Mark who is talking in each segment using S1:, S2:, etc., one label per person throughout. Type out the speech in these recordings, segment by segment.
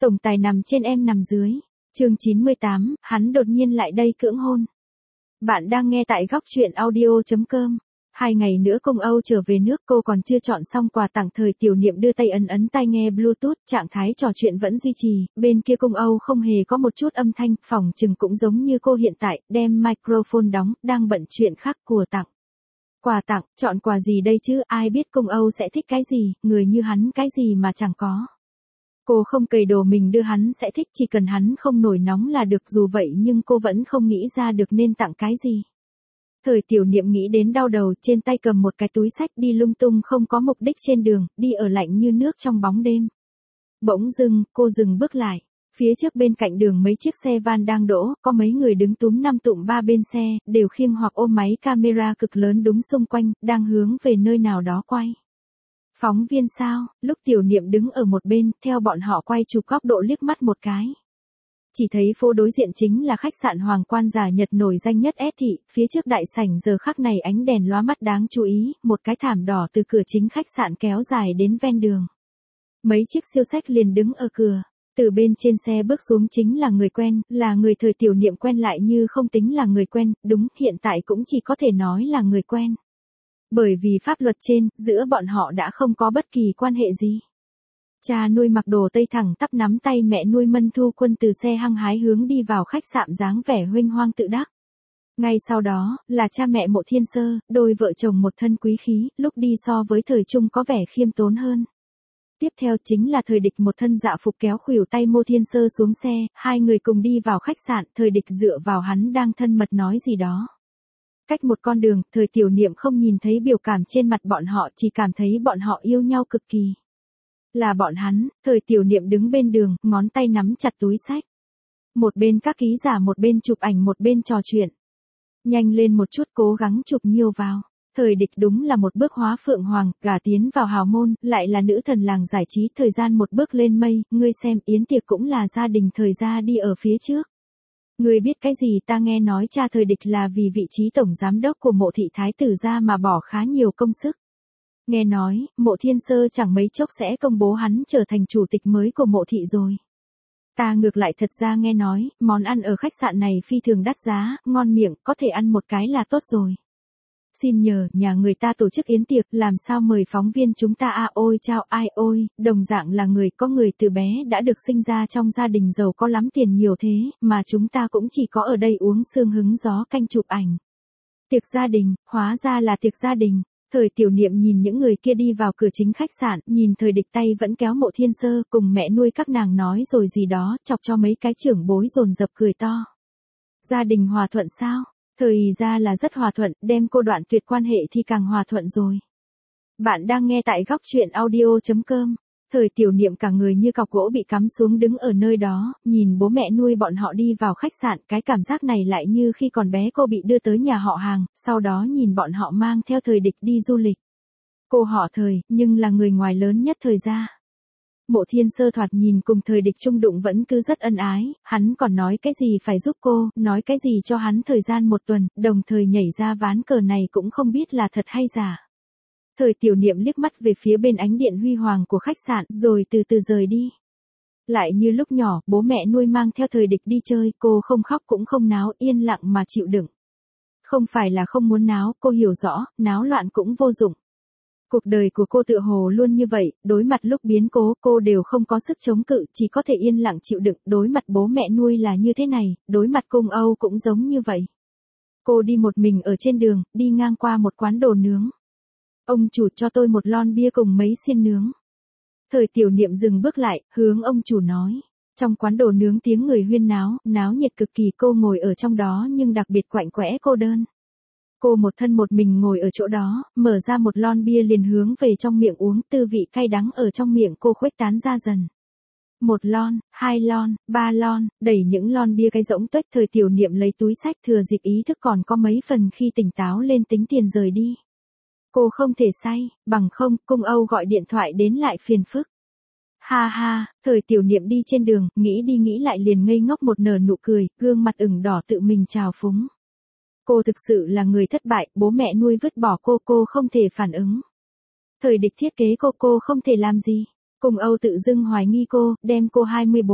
S1: Tổng tài nằm trên em nằm dưới. Chương 98, hắn đột nhiên lại đây cưỡng hôn. Bạn đang nghe tại góc truyện audio.com. 2 ngày nữa Công Âu trở về nước, cô còn chưa chọn xong quà tặng. Thời Tiểu Niệm đưa tay ấn tai nghe Bluetooth, trạng thái trò chuyện vẫn duy trì, bên kia Công Âu không hề có một chút âm thanh, phỏng chừng cũng giống như cô hiện tại, đem microphone đóng, đang bận chuyện khác. Của tặng. Quà tặng, chọn quà gì đây chứ, ai biết Công Âu sẽ thích cái gì, người như hắn cái gì mà chẳng có. Cô không cày đồ mình đưa hắn sẽ thích, chỉ cần hắn không nổi nóng là được, dù vậy nhưng cô vẫn không nghĩ ra được nên tặng cái gì. Thời Tiểu Niệm nghĩ đến đau đầu, trên tay cầm một cái túi xách đi lung tung không có mục đích trên đường, đi ở lạnh như nước trong bóng đêm. Bỗng dưng, cô dừng bước lại. Phía trước bên cạnh đường mấy chiếc xe van đang đỗ, có mấy người đứng túm năm tụm ba bên xe, đều khiêng hoặc ôm máy camera cực lớn đúng xung quanh, đang hướng về nơi nào đó quay. Phóng viên sao? Lúc Tiểu Niệm đứng ở một bên, theo bọn họ quay chụp góc độ liếc mắt một cái. Chỉ thấy phố đối diện chính là khách sạn Hoàng Quan Giả Nhật nổi danh nhất S thị, phía trước đại sảnh giờ khắc này ánh đèn lóa mắt đáng chú ý, một cái thảm đỏ từ cửa chính khách sạn kéo dài đến ven đường. Mấy chiếc siêu sách liền đứng ở cửa. Từ bên trên xe bước xuống chính là người quen, là người Thời Tiểu Niệm quen lại như không tính là người quen, đúng, hiện tại cũng chỉ có thể nói là người quen. Bởi vì pháp luật trên, giữa bọn họ đã không có bất kỳ quan hệ gì. Cha nuôi mặc đồ tây thẳng tắp nắm tay mẹ nuôi Mân Thu Quân từ xe hăng hái hướng đi vào khách sạn dáng vẻ huênh hoang tự đắc. Ngay sau đó, là cha mẹ Mộ Thiên Sơ, đôi vợ chồng một thân quý khí, lúc đi so với thời trung có vẻ khiêm tốn hơn. Tiếp theo chính là Thời Địch một thân dạ phục kéo khuỷu tay Mộ Thiên Sơ xuống xe, hai người cùng đi vào khách sạn, Thời Địch dựa vào hắn đang thân mật nói gì đó. Cách một con đường, Thời Tiểu Niệm không nhìn thấy biểu cảm trên mặt bọn họ, chỉ cảm thấy bọn họ yêu nhau cực kỳ. Là bọn hắn. Thời Tiểu Niệm đứng bên đường, ngón tay nắm chặt túi xách. Một bên các ký giả một bên chụp ảnh một bên trò chuyện. Nhanh lên một chút, cố gắng chụp nhiều vào. Thời Địch đúng là một bước hóa phượng hoàng, gả tiến vào hào môn, lại là nữ thần làng giải trí, thời gian một bước lên mây, ngươi xem yến tiệc cũng là gia đình Thời gia đi ở phía trước. Ngươi biết cái gì, ta nghe nói cha Thời Địch là vì vị trí tổng giám đốc của Mộ thị thái tử gia mà bỏ khá nhiều công sức. Nghe nói, Mộ Thiên Sơ chẳng mấy chốc sẽ công bố hắn trở thành chủ tịch mới của Mộ thị rồi. Ta ngược lại thật ra nghe nói, món ăn ở khách sạn này phi thường đắt giá, ngon miệng, có thể ăn một cái là tốt rồi. Xin nhờ, nhà người ta tổ chức yến tiệc, làm sao mời phóng viên chúng ta à, ôi chao ai ôi, đồng dạng là người có người từ bé đã được sinh ra trong gia đình giàu có lắm tiền nhiều thế, mà chúng ta cũng chỉ có ở đây uống sương hứng gió canh chụp ảnh. Tiệc gia đình, hóa ra là tiệc gia đình. Thời Tiểu Niệm nhìn những người kia đi vào cửa chính khách sạn, nhìn Thời Địch tay vẫn kéo Mộ Thiên Sơ, cùng mẹ nuôi các nàng nói rồi gì đó, chọc cho mấy cái trưởng bối dồn dập cười to. Gia đình hòa thuận sao? Thời ra là rất hòa thuận, đem cô đoạn tuyệt quan hệ thì càng hòa thuận rồi. Bạn đang nghe tại góc truyện audio.com. Thời Tiểu Niệm cả người như cọc gỗ bị cắm xuống đứng ở nơi đó, nhìn bố mẹ nuôi bọn họ đi vào khách sạn, cái cảm giác này lại như khi còn bé cô bị đưa tới nhà họ hàng, sau đó nhìn bọn họ mang theo Thời Địch đi du lịch. Cô họ Thời, nhưng là người ngoài lớn nhất Thời gia. Mộ Thiên Sơ thoạt nhìn cùng Thời Địch chung đụng vẫn cứ rất ân ái, hắn còn nói cái gì phải giúp cô, nói cái gì cho hắn thời gian một tuần, đồng thời nhảy ra ván cờ này cũng không biết là thật hay giả. Thời Tiểu Niệm liếc mắt về phía bên ánh điện huy hoàng của khách sạn, rồi từ từ rời đi. Lại như lúc nhỏ, bố mẹ nuôi mang theo Thời Địch đi chơi, cô không khóc cũng không náo, yên lặng mà chịu đựng. Không phải là không muốn náo, cô hiểu rõ, náo loạn cũng vô dụng. Cuộc đời của cô tựa hồ luôn như vậy, đối mặt lúc biến cố, cô đều không có sức chống cự, chỉ có thể yên lặng chịu đựng, đối mặt bố mẹ nuôi là như thế này, đối mặt Cung Âu cũng giống như vậy. Cô đi một mình ở trên đường, đi ngang qua một quán đồ nướng. Ông chủ cho tôi một lon bia cùng mấy xiên nướng. Thời Tiểu Niệm dừng bước lại, hướng ông chủ nói. Trong quán đồ nướng tiếng người huyên náo, náo nhiệt cực kỳ, cô ngồi ở trong đó nhưng đặc biệt quạnh quẽ cô đơn. Cô một thân một mình ngồi ở chỗ đó, mở ra một lon bia liền hướng về trong miệng uống, tư vị cay đắng ở trong miệng cô khuếch tán ra dần. Một lon, 2 lon, 3 lon, đẩy những lon bia cái rỗng tuếch. Thời Tiểu Niệm lấy túi xách, thừa dịp ý thức còn có mấy phần khi tỉnh táo lên tính tiền rời đi. Cô không thể say, bằng không, Cung Âu gọi điện thoại đến lại phiền phức. Ha ha, Thời Tiểu Niệm đi trên đường, nghĩ đi nghĩ lại liền ngây ngốc một nở nụ cười, gương mặt ửng đỏ tự mình trào phúng. Cô thực sự là người thất bại, bố mẹ nuôi vứt bỏ cô không thể phản ứng. Thời Địch thiết kế cô không thể làm gì. Cung Âu tự dưng hoài nghi cô, đem cô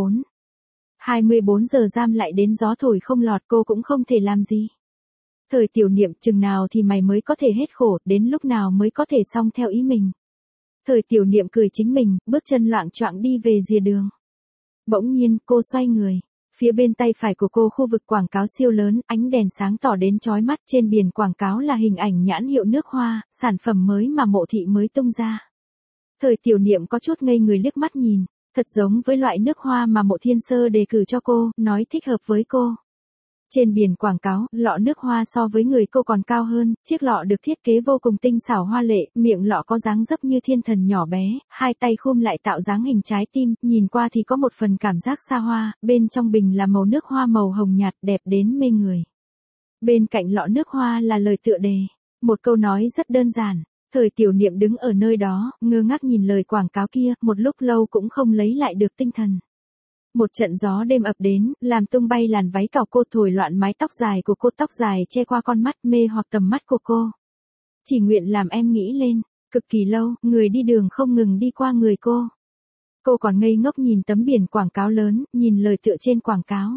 S1: 24 giờ giam lại đến gió thổi không lọt, cô cũng không thể làm gì. Thời Tiểu Niệm, chừng nào thì mày mới có thể hết khổ, đến lúc nào mới có thể xong theo ý mình. Thời Tiểu Niệm cười chính mình, bước chân loạng choạng đi về rìa đường. Bỗng nhiên, cô xoay người. Phía bên tay phải của cô khu vực quảng cáo siêu lớn, ánh đèn sáng tỏ đến chói mắt, trên biển quảng cáo là hình ảnh nhãn hiệu nước hoa, sản phẩm mới mà Mộ Thị mới tung ra. Thời Tiểu Niệm có chút ngây người liếc mắt nhìn, thật giống với loại nước hoa mà Mộ Thiên Sơ đề cử cho cô, nói thích hợp với cô. Trên biển quảng cáo, lọ nước hoa so với người cô còn cao hơn, chiếc lọ được thiết kế vô cùng tinh xảo hoa lệ, miệng lọ có dáng dấp như thiên thần nhỏ bé, hai tay khum lại tạo dáng hình trái tim, nhìn qua thì có một phần cảm giác xa hoa, bên trong bình là màu nước hoa màu hồng nhạt đẹp đến mê người. Bên cạnh lọ nước hoa là lời tựa đề, một câu nói rất đơn giản. Thời Tiểu Niệm đứng ở nơi đó, ngơ ngác nhìn lời quảng cáo kia, một lúc lâu cũng không lấy lại được tinh thần. Một trận gió đêm ập đến, làm tung bay làn váy cào cô, thổi loạn mái tóc dài của cô, tóc dài che qua con mắt, mê hoặc tầm mắt của cô. Chỉ nguyện làm em nghĩ lên, cực kỳ lâu, người đi đường không ngừng đi qua người cô. Cô còn ngây ngốc nhìn tấm biển quảng cáo lớn, nhìn lời tựa trên quảng cáo.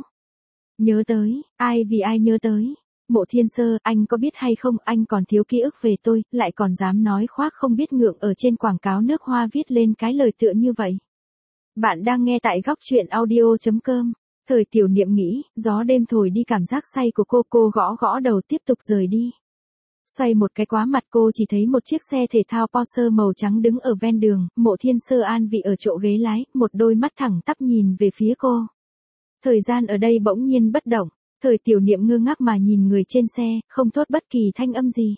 S1: Nhớ tới, ai vì ai nhớ tới. Mộ Thiên Sơ, anh có biết hay không, anh còn thiếu ký ức về tôi, lại còn dám nói khoác không biết ngượng ở trên quảng cáo nước hoa viết lên cái lời tựa như vậy. Bạn đang nghe tại góc truyện audio.com. Thời Tiểu Niệm nghĩ, gió đêm thổi đi cảm giác say của cô gõ gõ đầu tiếp tục rời đi. Xoay một cái quá mặt cô chỉ thấy một chiếc xe thể thao Porsche màu trắng đứng ở ven đường, Mộ Thiên Sơ an vị ở chỗ ghế lái, một đôi mắt thẳng tắp nhìn về phía cô. Thời gian ở đây bỗng nhiên bất động, Thời Tiểu Niệm ngơ ngác mà nhìn người trên xe, không thốt bất kỳ thanh âm gì.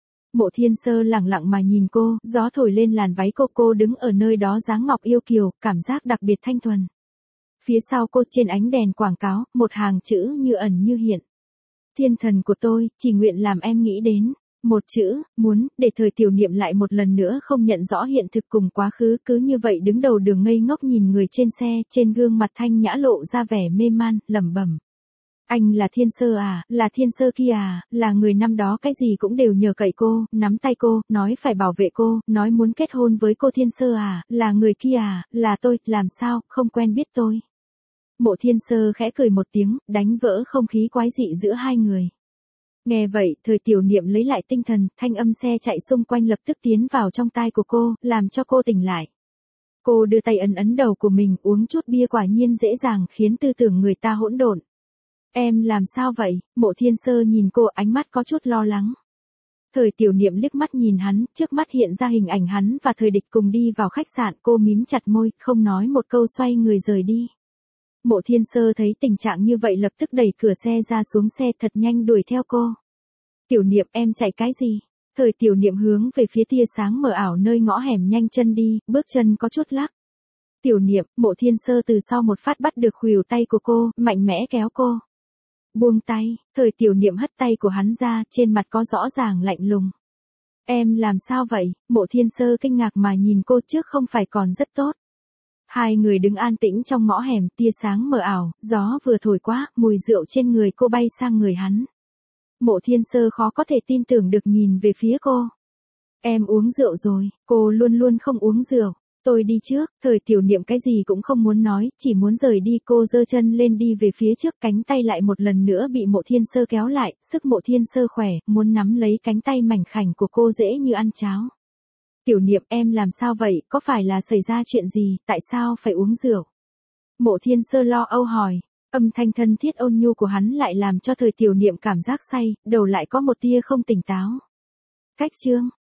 S1: Mộ Thiên Sơ lẳng lặng mà nhìn cô, gió thổi lên làn váy cô đứng ở nơi đó dáng ngọc yêu kiều, cảm giác đặc biệt thanh thuần. Phía sau cô trên ánh đèn quảng cáo, một hàng chữ như ẩn như hiện. Thiên thần của tôi, chỉ nguyện làm em nghĩ đến. Một chữ, muốn, để Thời Tiểu Niệm lại một lần nữa không nhận rõ hiện thực cùng quá khứ, cứ như vậy đứng đầu đường ngây ngốc nhìn người trên xe, trên gương mặt thanh nhã lộ ra vẻ mê man, lẩm bẩm. Anh là Thiên Sơ à, là Thiên Sơ kia à, là người năm đó cái gì cũng đều nhờ cậy cô, nắm tay cô, nói phải bảo vệ cô, nói muốn kết hôn với cô Thiên Sơ à, là người kia à, là tôi, làm sao, không quen biết tôi. Mộ Thiên Sơ khẽ cười một tiếng, đánh vỡ không khí quái dị giữa hai người. Nghe vậy, Thời Tiểu Niệm lấy lại tinh thần, thanh âm xe chạy xung quanh lập tức tiến vào trong tai của cô, làm cho cô tỉnh lại. Cô đưa tay ấn đầu của mình, uống chút bia quả nhiên dễ dàng khiến tư tưởng người ta hỗn độn. Em làm sao vậy? Mộ Thiên Sơ nhìn cô, ánh mắt có chút lo lắng. Thời Tiểu Niệm liếc mắt nhìn hắn, trước mắt hiện ra hình ảnh hắn và Thời Địch cùng đi vào khách sạn, cô mím chặt môi, không nói một câu xoay người rời đi. Mộ Thiên Sơ thấy tình trạng như vậy lập tức đẩy cửa xe ra xuống xe thật nhanh đuổi theo cô. Tiểu Niệm, em chạy cái gì? Thời Tiểu Niệm hướng về phía tia sáng mờ ảo nơi ngõ hẻm nhanh chân đi, bước chân có chút lắc. Tiểu Niệm, Mộ Thiên Sơ từ sau một phát bắt được khuỷu tay của cô, mạnh mẽ kéo cô. Buông tay, Thời Tiểu Niệm hất tay của hắn ra, trên mặt có rõ ràng lạnh lùng. Em làm sao vậy? Mộ Thiên Sơ kinh ngạc mà nhìn cô, trước không phải còn rất tốt. Hai người đứng an tĩnh trong ngõ hẻm, tia sáng mờ ảo, gió vừa thổi qua, mùi rượu trên người cô bay sang người hắn. Mộ Thiên Sơ khó có thể tin tưởng được nhìn về phía cô. Em uống rượu rồi, cô luôn luôn không uống rượu. Tôi đi trước, Thời Tiểu Niệm cái gì cũng không muốn nói, chỉ muốn rời đi, cô giơ chân lên đi về phía trước, cánh tay lại một lần nữa bị Mộ Thiên Sơ kéo lại, sức Mộ Thiên Sơ khỏe, muốn nắm lấy cánh tay mảnh khảnh của cô dễ như ăn cháo. Tiểu Niệm, em làm sao vậy, có phải là xảy ra chuyện gì, tại sao phải uống rượu? Mộ Thiên Sơ lo âu hỏi, âm thanh thân thiết ôn nhu của hắn lại làm cho Thời Tiểu Niệm cảm giác say, đầu lại có một tia không tỉnh táo. Cách chương.